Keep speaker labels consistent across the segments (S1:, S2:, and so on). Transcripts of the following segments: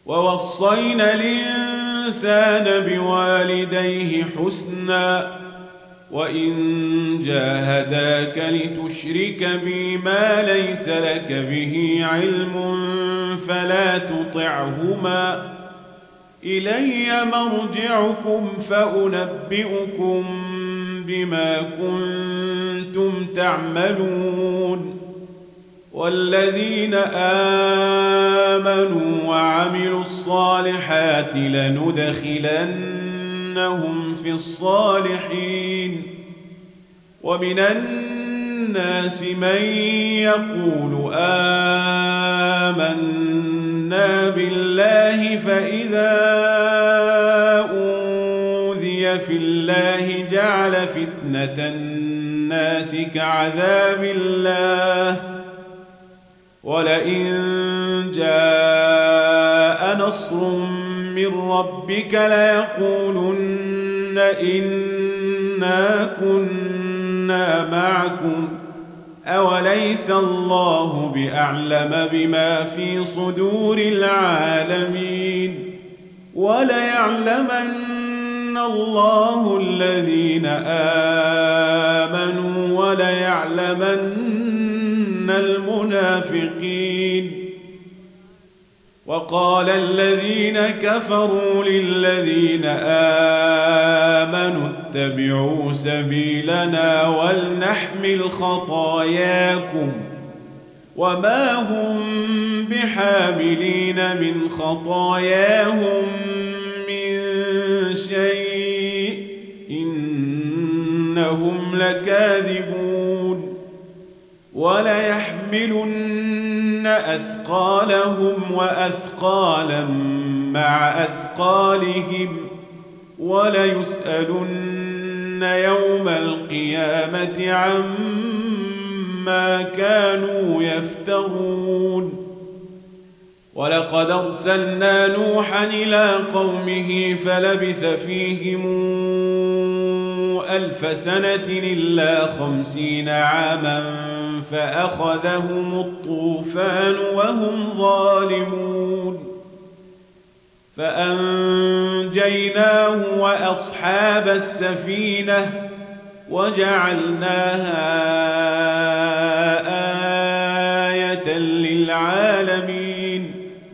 S1: ووصينا الإنسان بوالديه حسنا وإن جاهداك لتشرك بي ما ليس لك به علم فلا تطعهما إلي مرجعكم فأنبئكم بما كنتم تعملون والذين آمنوا وعملوا الصالحات لندخلنهم في الصالحين ومن الناس من يقول آمنا بالله فإذا أوذي في الله جعل فتنة الناس كعذاب الله ولئن جاء نصر من ربك ليقولن إنا كنا معكم أوليس الله بأعلم بما في صدور العالمين وليعلمن الله الذين آمنوا وليعلمن المنافقين وقال الذين كفروا للذين آمنوا اتبعوا سبيلنا ولنحمل خطاياكم وما هم بحاملين من خطاياهم من شيء إنهم لكاذبون وليحملن أثقالهم وأثقالا مع أثقالهم وليسألن يوم القيامة عما كانوا يفترون ولقد أرسلنا نوحا إلى قومه فلبث فيهم 1000 سنة إلا 50 عاما فأخذهم الطوفان وهم ظالمون فأنجيناه وأصحاب السفينة وجعلناها آية للعالمين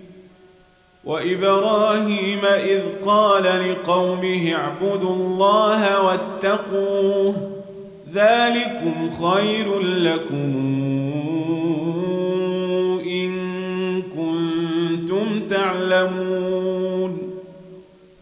S1: وإبراهيم إذ قال لقومه اعبدوا الله واتقوه ذلكم خير لكم إن كنتم تعلمون